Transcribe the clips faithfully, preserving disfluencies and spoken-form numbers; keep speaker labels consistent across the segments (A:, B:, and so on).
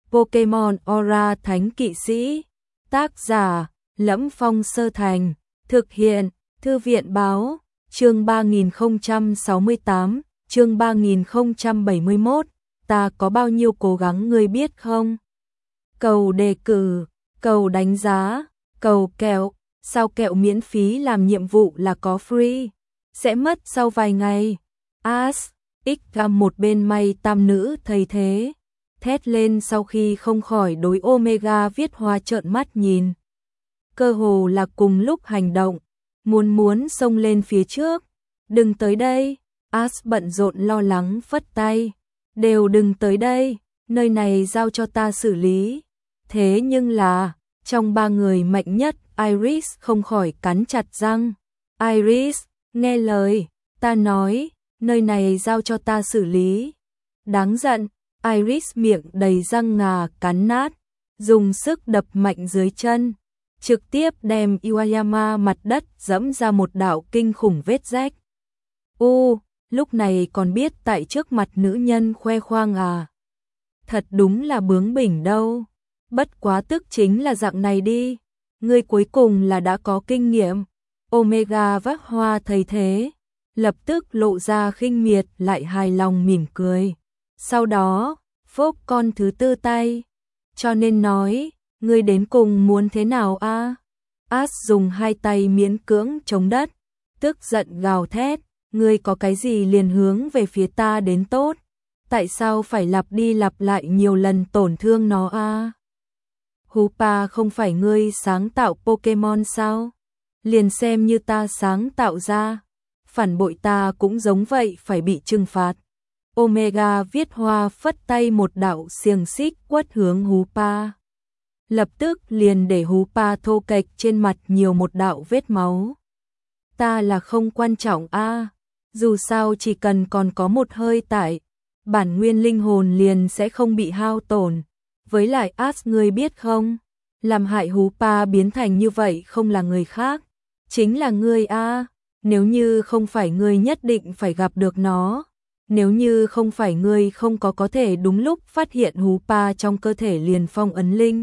A: Pokemon Aura Thánh Kỵ Sĩ. Tác giả: Lẫm Phong Sơ Thành. Thực hiện: Thư viện báo. Chương ba nghìn không trăm sáu mươi tám, chương ba nghìn không trăm bảy mươi mốt. Ta có bao nhiêu cố gắng ngươi biết không? Cầu đề cử, cầu đánh giá, cầu kẹo. Sao kẹo miễn phí làm nhiệm vụ là có free? Sẽ mất sau vài ngày. As, X gam một bên may tam nữ thấy thế, thét lên sau khi không khỏi đối Omega Viết Hoa trợn mắt nhìn. Cơ hồ là cùng lúc hành động, muốn muốn xông lên phía trước. Đừng tới đây, As bận rộn lo lắng phất tay. Đều đừng tới đây, nơi này giao cho ta xử lý. Thế nhưng là, trong ba người mạnh nhất, Iris không khỏi cắn chặt răng. Iris, nghe lời, ta nói, nơi này giao cho ta xử lý. Đáng giận, Iris miệng đầy răng ngà cắn nát, dùng sức đập mạnh dưới chân, trực tiếp đem Iwayama mặt đất dẫm ra một đạo kinh khủng vết rách. U, lúc này còn biết tại trước mặt nữ nhân khoe khoang à? Thật đúng là bướng bỉnh đâu. Bất quá tức chính là dạng này đi. Ngươi cuối cùng là đã có kinh nghiệm. Omega Viết Hoa thấy thế, lập tức lộ ra khinh miệt lại hài lòng mỉm cười. Sau đó, phốc con thứ tư tay. Cho nên nói, ngươi đến cùng muốn thế nào a? À? As dùng hai tay miễn cưỡng chống đất, tức giận gào thét. Ngươi có cái gì liền hướng về phía ta đến tốt? Tại sao phải lặp đi lặp lại nhiều lần tổn thương nó a? À? Hoopa không phải ngươi sáng tạo Pokemon sao? Liền xem như ta sáng tạo ra, phản bội ta cũng giống vậy phải bị trừng phạt. Omega Viết Hoa phất tay một đạo xiềng xích quất hướng Hoopa. Lập tức liền để Hoopa thô kệch trên mặt nhiều một đạo vết máu. Ta là không quan trọng a, à, dù sao chỉ cần còn có một hơi tại, bản nguyên linh hồn liền sẽ không bị hao tổn. Với lại As ngươi biết không, làm hại Hoopa biến thành như vậy không là người khác, chính là ngươi a. À. Nếu như không phải ngươi nhất định phải gặp được nó, nếu như không phải ngươi không có có thể đúng lúc phát hiện Hoopa trong cơ thể liền phong ấn linh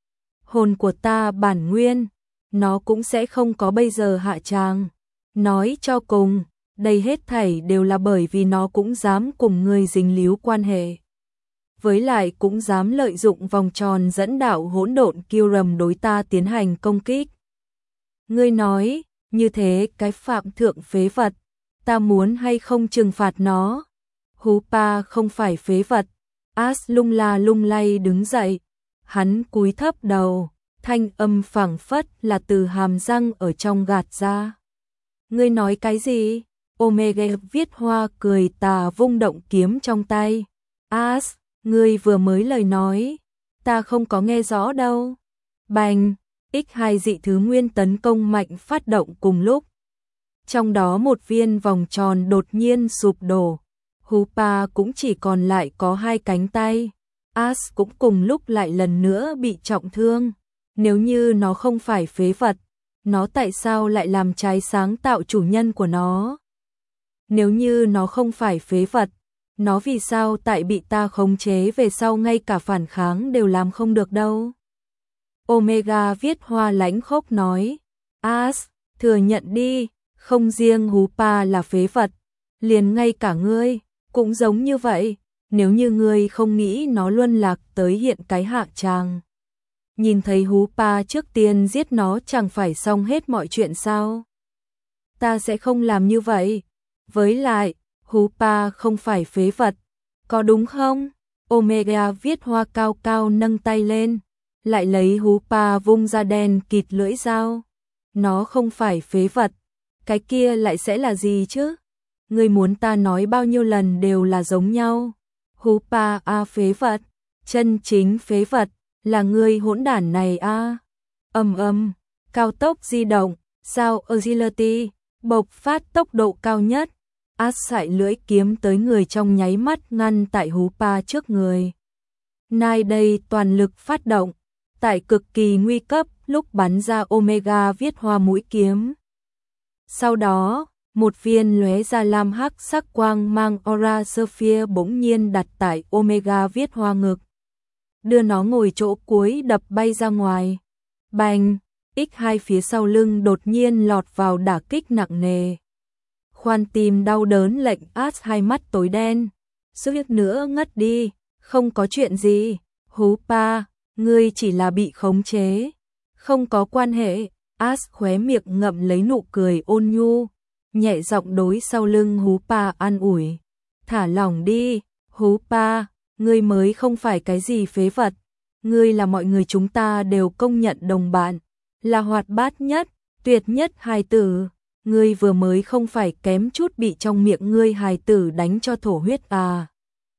A: hồn của ta bản nguyên, nó cũng sẽ không có bây giờ hạ tràng. Nói cho cùng, đây hết thảy đều là bởi vì nó cũng dám cùng ngươi dính líu quan hệ. Với lại cũng dám lợi dụng vòng tròn dẫn đạo hỗn độn Kyurem đối ta tiến hành công kích. Ngươi nói, như thế cái phạm thượng phế vật, ta muốn hay không trừng phạt nó? Hoopa không phải phế vật. As lung la lung lay đứng dậy, hắn cúi thấp đầu, thanh âm phảng phất là từ hàm răng ở trong gạt ra. Ngươi nói cái gì? Omega Viết Hoa cười tà vung động kiếm trong tay. As, ngươi vừa mới lời nói, ta không có nghe rõ đâu. Bành, x hai dị thứ nguyên tấn công mạnh phát động cùng lúc. Trong đó một viên vòng tròn đột nhiên sụp đổ. Hoopa cũng chỉ còn lại có hai cánh tay. As cũng cùng lúc lại lần nữa bị trọng thương. Nếu như nó không phải phế vật, nó tại sao lại làm trái sáng tạo chủ nhân của nó? Nếu như nó không phải phế vật, nó vì sao tại bị ta khống chế về sau ngay cả phản kháng đều làm không được đâu? Omega Viết Hoa lãnh khốc nói. As, thừa nhận đi, không riêng Hoopa là phế vật, liền ngay cả ngươi cũng giống như vậy. Nếu như ngươi không nghĩ nó luân lạc tới hiện cái hạ tràng, nhìn thấy Hoopa trước tiên giết nó chẳng phải xong hết mọi chuyện sao? Ta sẽ không làm như vậy. Với lại, Hoopa không phải phế vật, có đúng không? Omega Viết Hoa cao cao nâng tay lên, lại lấy Hoopa vung ra đen kịt lưỡi dao. Nó không phải phế vật, cái kia lại sẽ là gì chứ? Ngươi muốn ta nói bao nhiêu lần đều là giống nhau. Hoopa a phế vật, chân chính phế vật là ngươi hỗn đản này a. Ầm ầm, cao tốc di động, sao agility, bộc phát tốc độ cao nhất. As sải lưỡi kiếm tới người trong nháy mắt ngăn tại Hoopa trước người. Nay đây toàn lực phát động, tại cực kỳ nguy cấp lúc bắn ra Omega Viết Hoa mũi kiếm. Sau đó, một viên lóe ra lam hắc sắc quang mang Aura Sphere bỗng nhiên đặt tại Omega Viết Hoa ngực. đưa nó ngồi chỗ cuối đập bay ra ngoài. Bành, ích hai phía sau lưng đột nhiên lọt vào đả kích nặng nề. Khoan tim đau đớn lệnh Ash hai mắt tối đen, suýt nữa ngất đi, không có chuyện gì, hú pa, ngươi chỉ là bị khống chế, không có quan hệ. Ash khóe miệng ngậm lấy nụ cười ôn nhu, nhẹ giọng đối sau lưng hú pa an ủi, thả lỏng đi, hú pa, ngươi mới không phải cái gì phế vật, ngươi là mọi người chúng ta đều công nhận đồng bạn, là hoạt bát nhất, tuyệt nhất hài tử, ngươi vừa mới không phải kém chút bị trong miệng ngươi hài tử đánh cho thổ huyết à.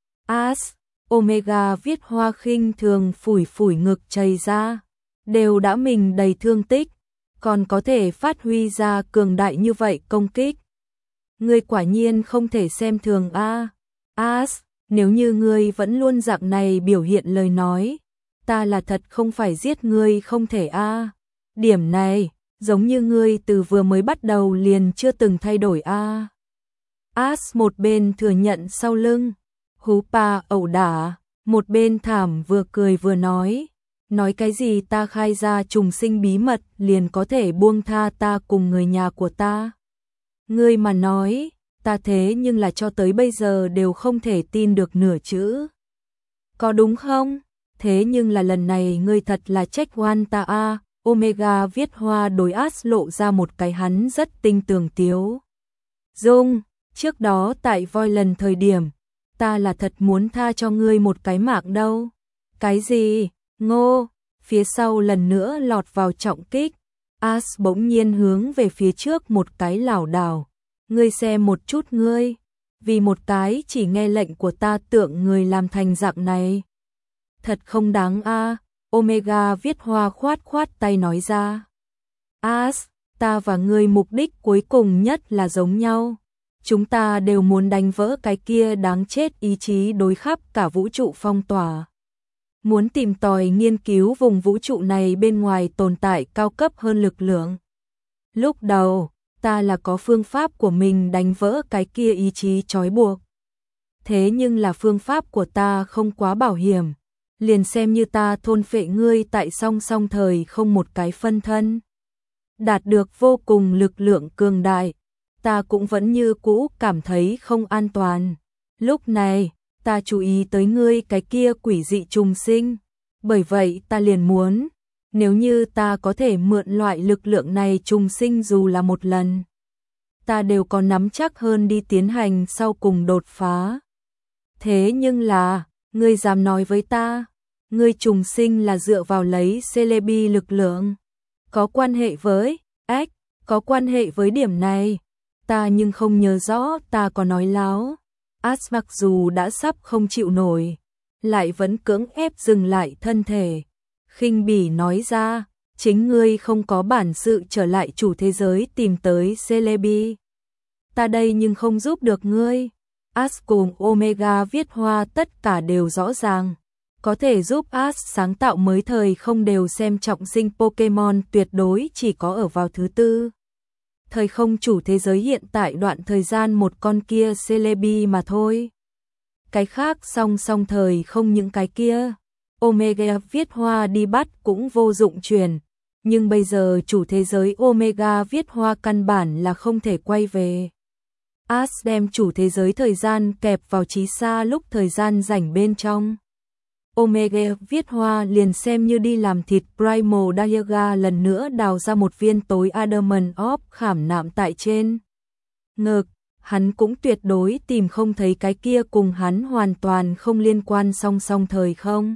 A: Ash, Omega viết hoa khinh thường phủi phủi ngực chảy ra, đều đã mình đầy thương tích, còn có thể phát huy ra cường đại như vậy công kích. Ngươi quả nhiên không thể xem thường a. Ash, nếu như ngươi vẫn luôn dạng này biểu hiện lời nói, ta là thật không phải giết ngươi không thể a. Điểm này, giống như ngươi từ vừa mới bắt đầu liền chưa từng thay đổi a. Ash một bên thừa nhận sau lưng, hú pa ẩu đả, một bên thảm vừa cười vừa nói, nói cái gì ta khai ra trùng sinh bí mật liền có thể buông tha ta cùng người nhà của ta. Ngươi mà nói, ta thế nhưng là cho tới bây giờ đều không thể tin được nửa chữ. Có đúng không? Thế nhưng là lần này ngươi thật là trách oan ta a. Omega viết hoa đối Ash lộ ra một cái hắn rất tinh tường tiếu dung, trước đó tại voi lần thời điểm, ta là thật muốn tha cho ngươi một cái mạng đâu. Cái gì? Ngô, phía sau lần nữa lọt vào trọng kích, Ash bỗng nhiên hướng về phía trước một cái lảo đảo. Ngươi xem một chút ngươi, vì một cái chỉ nghe lệnh của ta tượng người làm thành dạng này. Thật không đáng a. Omega viết hoa khoát khoát tay nói ra. Ash, ta và ngươi mục đích cuối cùng nhất là giống nhau. Chúng ta đều muốn đánh vỡ cái kia đáng chết ý chí đối khắp cả vũ trụ phong tỏa. Muốn tìm tòi nghiên cứu vùng vũ trụ này bên ngoài tồn tại cao cấp hơn lực lượng. Lúc đầu, ta là có phương pháp của mình đánh vỡ cái kia ý chí trói buộc. Thế nhưng là phương pháp của ta không quá bảo hiểm. Liền xem như ta thôn phệ ngươi tại song song thời không một cái phân thân. Đạt được vô cùng lực lượng cường đại, ta cũng vẫn như cũ cảm thấy không an toàn. Lúc này, ta chú ý tới ngươi cái kia quỷ dị trùng sinh. Bởi vậy ta liền muốn, nếu như ta có thể mượn loại lực lượng này trùng sinh dù là một lần, ta đều có nắm chắc hơn đi tiến hành sau cùng đột phá. Thế nhưng là, ngươi dám nói với ta, ngươi trùng sinh là dựa vào lấy Celebi lực lượng, có quan hệ với, ếch, có quan hệ với điểm này, ta nhưng không nhớ rõ ta có nói láo. Ash mặc dù đã sắp không chịu nổi, lại vẫn cưỡng ép dừng lại thân thể, khinh bỉ nói ra, chính ngươi không có bản sự trở lại chủ thế giới tìm tới Celebi. Ta đây nhưng không giúp được ngươi. Ash cùng Omega viết hoa tất cả đều rõ ràng. Có thể giúp Ash sáng tạo mới thời không đều xem trọng sinh Pokemon tuyệt đối chỉ có ở vào thứ tư. Thời không chủ thế giới hiện tại đoạn thời gian một con kia Celebi mà thôi. Cái khác song song thời không những cái kia. Omega viết hoa đi bắt cũng vô dụng truyền. Nhưng bây giờ chủ thế giới Omega viết hoa căn bản là không thể quay về. Ash đem chủ thế giới thời gian kẹp vào trí xa lúc thời gian rảnh bên trong. Omega viết hoa liền xem như đi làm thịt Primal Dialga lần nữa đào ra một viên tối Adamant Orb khảm nạm tại trên ngực, hắn cũng tuyệt đối tìm không thấy cái kia cùng hắn hoàn toàn không liên quan song song thời không.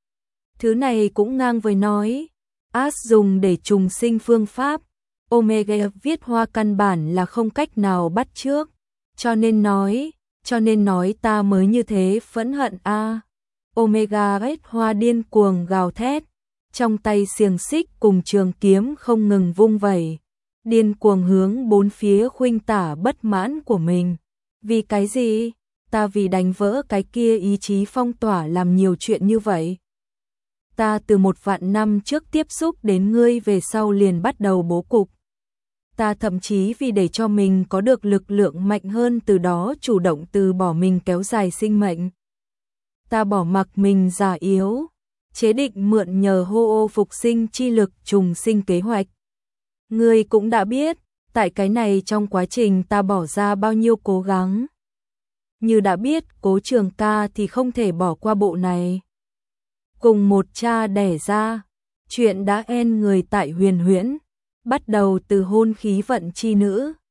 A: Thứ này cũng ngang với nói, Ash dùng để trùng sinh phương pháp, Omega viết hoa căn bản là không cách nào bắt chước, cho nên nói, cho nên nói ta mới như thế phẫn hận a. À. Omega viết hoa điên cuồng gào thét, trong tay xiềng xích cùng trường kiếm không ngừng vung vẩy, điên cuồng hướng bốn phía khuynh tả bất mãn của mình. Vì cái gì? Ta vì đánh vỡ cái kia ý chí phong tỏa làm nhiều chuyện như vậy. Ta từ một vạn năm trước tiếp xúc đến ngươi về sau liền bắt đầu bố cục. Ta thậm chí vì để cho mình có được lực lượng mạnh hơn từ đó chủ động từ bỏ mình kéo dài sinh mệnh. Ta bỏ mặc mình già yếu, chế định mượn nhờ hô ô phục sinh chi lực trùng sinh kế hoạch. Ngươi cũng đã biết, tại cái này trong quá trình ta bỏ ra bao nhiêu cố gắng. Như đã biết, Cố Trường Ca thì không thể bỏ qua bộ này. Cùng một cha đẻ ra, chuyện đã en người tại Huyền Huyễn, bắt đầu từ hôn khí vận chi nữ,